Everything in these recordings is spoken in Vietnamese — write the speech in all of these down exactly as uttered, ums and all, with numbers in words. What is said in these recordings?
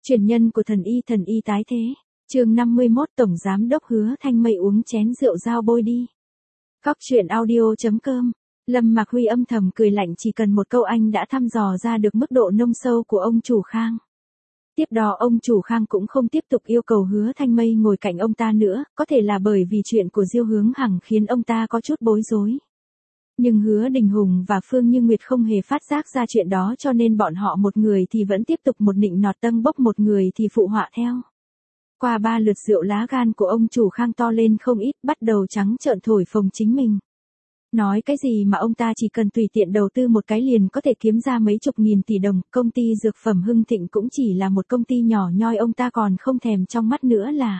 Truyền nhân của thần y thần y tái thế. Chương năm mươi mốt Tổng Giám đốc Hứa Thanh Mây uống chén rượu dao bôi đi. Góc truyện audio chấm com. Lâm Mạc Huy âm thầm cười lạnh, chỉ cần một câu anh đã thăm dò ra được mức độ nông sâu của ông chủ Khang. Tiếp đó ông chủ Khang cũng không tiếp tục yêu cầu Hứa Thanh Mây ngồi cạnh ông ta nữa, có thể là bởi vì chuyện của Diêu Hướng Hằng khiến ông ta có chút bối rối. Nhưng Hứa Đình Hùng và Phương Như Nguyệt không hề phát giác ra chuyện đó, cho nên bọn họ một người thì vẫn tiếp tục một nịnh nọt tâng bốc, một người thì phụ họa theo. Qua ba lượt rượu, lá gan của ông chủ Khang to lên không ít, bắt đầu trắng trợn thổi phồng chính mình. Nói cái gì mà ông ta chỉ cần tùy tiện đầu tư một cái liền có thể kiếm ra mấy chục nghìn tỷ đồng, công ty dược phẩm Hưng Thịnh cũng chỉ là một công ty nhỏ nhoi ông ta còn không thèm trong mắt nữa là.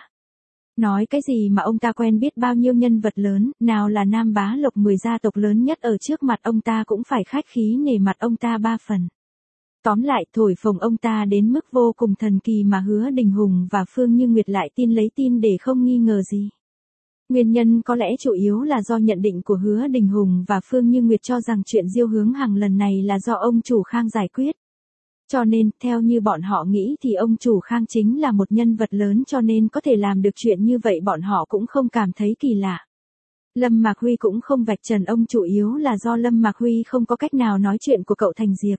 Nói cái gì mà ông ta quen biết bao nhiêu nhân vật lớn, nào là Nam Bá Lộc, mười gia tộc lớn nhất ở trước mặt ông ta cũng phải khách khí nể mặt ông ta ba phần. Tóm lại, thổi phồng ông ta đến mức vô cùng thần kỳ mà Hứa Đình Hùng và Phương Như Nguyệt lại tin lấy tin để không nghi ngờ gì. Nguyên nhân có lẽ chủ yếu là do nhận định của Hứa Đình Hùng và Phương Như Nguyệt cho rằng chuyện Diêu Hướng Hằng lần này là do ông chủ Khang giải quyết. Cho nên, theo như bọn họ nghĩ thì ông chủ Khang chính là một nhân vật lớn, cho nên có thể làm được chuyện như vậy bọn họ cũng không cảm thấy kỳ lạ. Lâm Mạc Huy cũng không vạch trần ông chủ yếu là do Lâm Mạc Huy không có cách nào nói chuyện của cậu thành Diệp.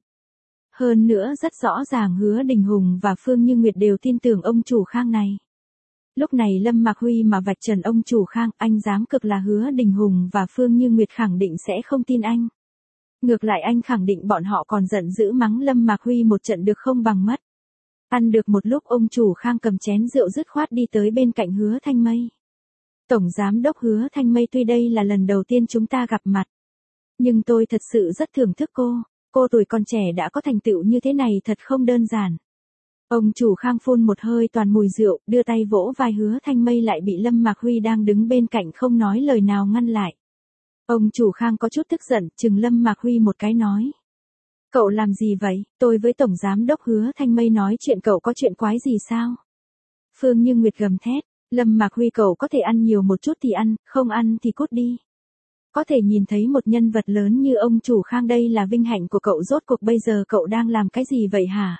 Hơn nữa rất rõ ràng Hứa Đình Hùng và Phương Như Nguyệt đều tin tưởng ông chủ Khang này. Lúc này Lâm Mạc Huy mà vạch trần ông chủ Khang, anh dám cực là Hứa Đình Hùng và Phương Như Nguyệt khẳng định sẽ không tin anh. Ngược lại anh khẳng định bọn họ còn giận dữ mắng Lâm Mạc Huy một trận được không bằng mất. Ăn được một lúc, ông chủ Khang cầm chén rượu dứt khoát đi tới bên cạnh Hứa Thanh Mây. Tổng Giám đốc Hứa Thanh Mây, tuy đây là lần đầu tiên chúng ta gặp mặt, nhưng tôi thật sự rất thưởng thức cô. Cô tuổi còn trẻ đã có thành tựu như thế này thật không đơn giản. Ông chủ Khang phun một hơi toàn mùi rượu, đưa tay vỗ vai Hứa Thanh Mây, lại bị Lâm Mạc Huy đang đứng bên cạnh không nói lời nào ngăn lại. Ông chủ Khang có chút tức giận, chừng Lâm Mạc Huy một cái nói. Cậu làm gì vậy? Tôi với Tổng Giám đốc Hứa Thanh Mây nói chuyện, cậu có chuyện quái gì sao? Phương Như Nguyệt gầm thét. Lâm Mạc Huy, cậu có thể ăn nhiều một chút thì ăn, không ăn thì cút đi. Có thể nhìn thấy một nhân vật lớn như ông chủ Khang, đây là vinh hạnh của cậu, rốt cuộc bây giờ cậu đang làm cái gì vậy hả?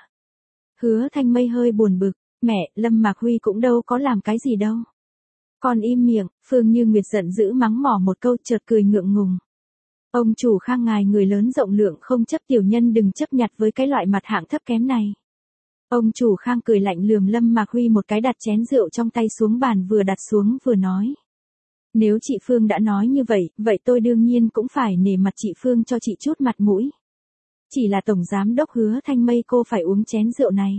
Hứa Thanh Mây hơi buồn bực. Mẹ, Lâm Mạc Huy cũng đâu có làm cái gì đâu. Con im miệng. Phương Như Nguyệt giận dữ mắng mỏ một câu, chợt cười ngượng ngùng. Ông chủ Khang, ngài người lớn rộng lượng không chấp tiểu nhân đừng chấp nhặt với cái loại mặt hạng thấp kém này. Ông chủ Khang cười lạnh lườm Lâm Mạc Huy một cái, đặt chén rượu trong tay xuống bàn, vừa đặt xuống vừa nói. Nếu chị Phương đã nói như vậy, vậy tôi đương nhiên cũng phải nể mặt chị Phương, cho chị chút mặt mũi. Chỉ là Tổng Giám đốc Hứa Thanh Mây, cô phải uống chén rượu này.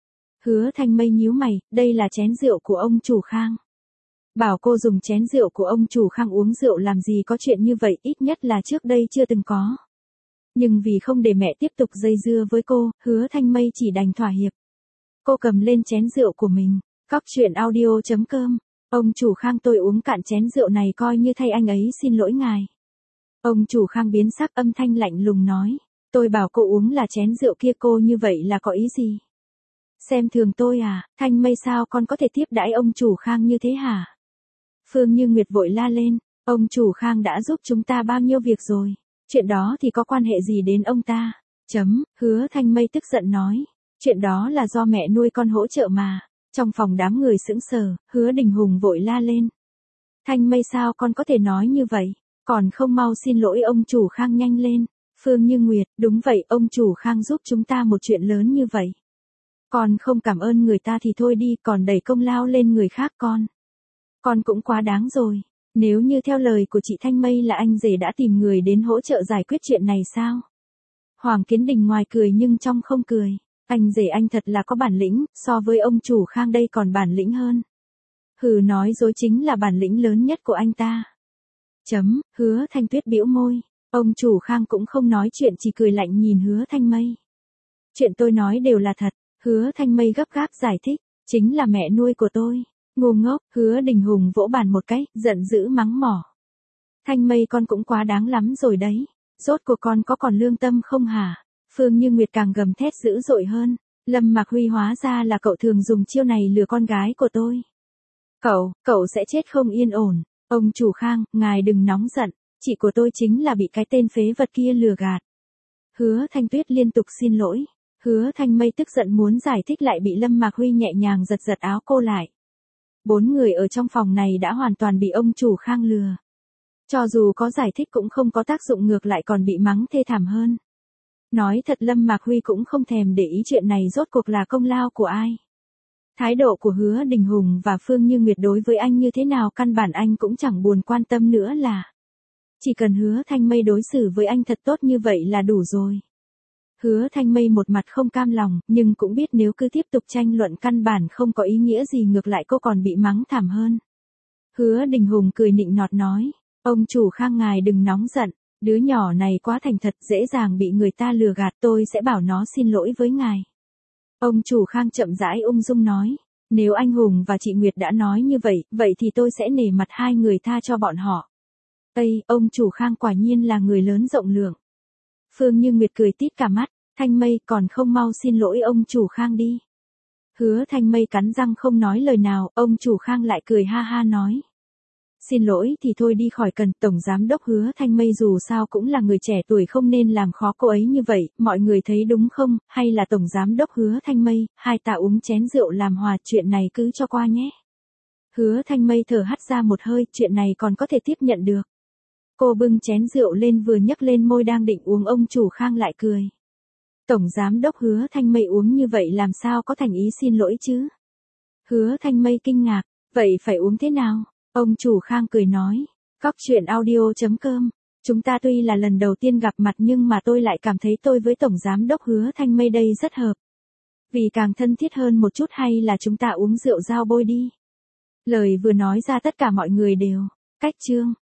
Hứa Thanh Mây nhíu mày, đây là chén rượu của ông chủ Khang. Bảo cô dùng chén rượu của ông chủ Khang uống rượu làm gì có chuyện như vậy, ít nhất là trước đây chưa từng có. Nhưng vì không để mẹ tiếp tục dây dưa với cô, Hứa Thanh Mây chỉ đành thỏa hiệp. Cô cầm lên chén rượu của mình. Góc truyện audio chấm com. Ông chủ Khang, tôi uống cạn chén rượu này coi như thay anh ấy xin lỗi ngài. Ông chủ Khang biến sắc, âm thanh lạnh lùng nói. Tôi bảo cô uống là chén rượu kia, cô như vậy là có ý gì? Xem thường tôi à? Thanh Mây, sao con có thể tiếp đãi ông chủ Khang như thế hả? Phương Như Nguyệt vội la lên. Ông chủ Khang đã giúp chúng ta bao nhiêu việc rồi. Chuyện đó thì có quan hệ gì đến ông ta? Chấm. Hứa Thanh Mây tức giận nói. Chuyện đó là do mẹ nuôi con hỗ trợ mà. Trong phòng đám người sững sờ, Hứa Đình Hùng vội la lên. Thanh Mây, sao con có thể nói như vậy? Còn không mau xin lỗi ông chủ Khang nhanh lên. Phương Như Nguyệt, đúng vậy, ông chủ Khang giúp chúng ta một chuyện lớn như vậy. Con không cảm ơn người ta thì thôi đi, còn đẩy công lao lên người khác con. Con cũng quá đáng rồi. Nếu như theo lời của chị Thanh Mây là anh rể đã tìm người đến hỗ trợ giải quyết chuyện này sao? Hoàng Kiến Đình ngoài cười nhưng trong không cười. Anh rể anh thật là có bản lĩnh, so với ông chủ Khang đây còn bản lĩnh hơn. Hừ, nói dối chính là bản lĩnh lớn nhất của anh ta. Chấm. Hứa Thanh Tuyết bĩu môi. Ông chủ Khang cũng không nói chuyện, chỉ cười lạnh nhìn Hứa Thanh Mây. Chuyện tôi nói đều là thật. Hứa Thanh Mây gấp gáp giải thích. Chính là mẹ nuôi của tôi. Ngu ngốc. Hứa Đình Hùng vỗ bàn một cái, giận dữ mắng mỏ. Thanh Mây, con cũng quá đáng lắm rồi đấy. Rốt cuộc con có còn lương tâm không hả? Phương Như Nguyệt càng gầm thét dữ dội hơn. Lâm Mạc Huy, hóa ra là cậu thường dùng chiêu này lừa con gái của tôi. Cậu, cậu sẽ chết không yên ổn. Ông chủ Khang, ngài đừng nóng giận. Chị của tôi chính là bị cái tên phế vật kia lừa gạt. Hứa Thanh Tuyết liên tục xin lỗi. Hứa Thanh Mây tức giận muốn giải thích lại bị Lâm Mạc Huy nhẹ nhàng giật giật áo cô lại. Bốn người ở trong phòng này đã hoàn toàn bị ông chủ Khang lừa. Cho dù có giải thích cũng không có tác dụng, ngược lại còn bị mắng thê thảm hơn. Nói thật Lâm Mạc Huy cũng không thèm để ý chuyện này rốt cuộc là công lao của ai. Thái độ của Hứa Đình Hùng và Phương Như Nguyệt đối với anh như thế nào căn bản anh cũng chẳng buồn quan tâm nữa là. Chỉ cần Hứa Thanh Mây đối xử với anh thật tốt như vậy là đủ rồi. Hứa Thanh Mây một mặt không cam lòng, nhưng cũng biết nếu cứ tiếp tục tranh luận căn bản không có ý nghĩa gì, ngược lại cô còn bị mắng thảm hơn. Hứa Đình Hùng cười nịnh nọt nói, ông chủ Khang ngài đừng nóng giận, đứa nhỏ này quá thành thật, dễ dàng bị người ta lừa gạt, tôi sẽ bảo nó xin lỗi với ngài. Ông chủ Khang chậm rãi ung dung nói, nếu anh Hùng và chị Nguyệt đã nói như vậy, vậy thì tôi sẽ nể mặt hai người tha cho bọn họ. Ây, ông chủ Khang quả nhiên là người lớn rộng lượng. Phương Như Nguyệt cười tít cả mắt, Thanh Mây còn không mau xin lỗi ông chủ Khang đi. Hứa Thanh Mây cắn răng không nói lời nào, ông chủ Khang lại cười ha ha nói. Xin lỗi thì thôi đi khỏi cần, Tổng Giám Đốc Hứa Thanh Mây dù sao cũng là người trẻ tuổi, không nên làm khó cô ấy như vậy, mọi người thấy đúng không, hay là Tổng Giám Đốc Hứa Thanh Mây, hai ta uống chén rượu làm hòa, chuyện này cứ cho qua nhé. Hứa Thanh Mây thở hắt ra một hơi, chuyện này còn có thể tiếp nhận được. Cô bưng chén rượu lên vừa nhấc lên môi đang định uống, ông chủ Khang lại cười. Tổng Giám Đốc Hứa Thanh Mây uống như vậy làm sao có thành ý xin lỗi chứ? Hứa Thanh Mây kinh ngạc, vậy phải uống thế nào? Ông chủ Khang cười nói, Cóc truyện audio chấm com, chúng ta tuy là lần đầu tiên gặp mặt nhưng mà tôi lại cảm thấy tôi với Tổng Giám Đốc Hứa Thanh Mây đây rất hợp. Vì càng thân thiết hơn một chút hay là chúng ta uống rượu giao bôi đi. Lời vừa nói ra tất cả mọi người đều, cách chương.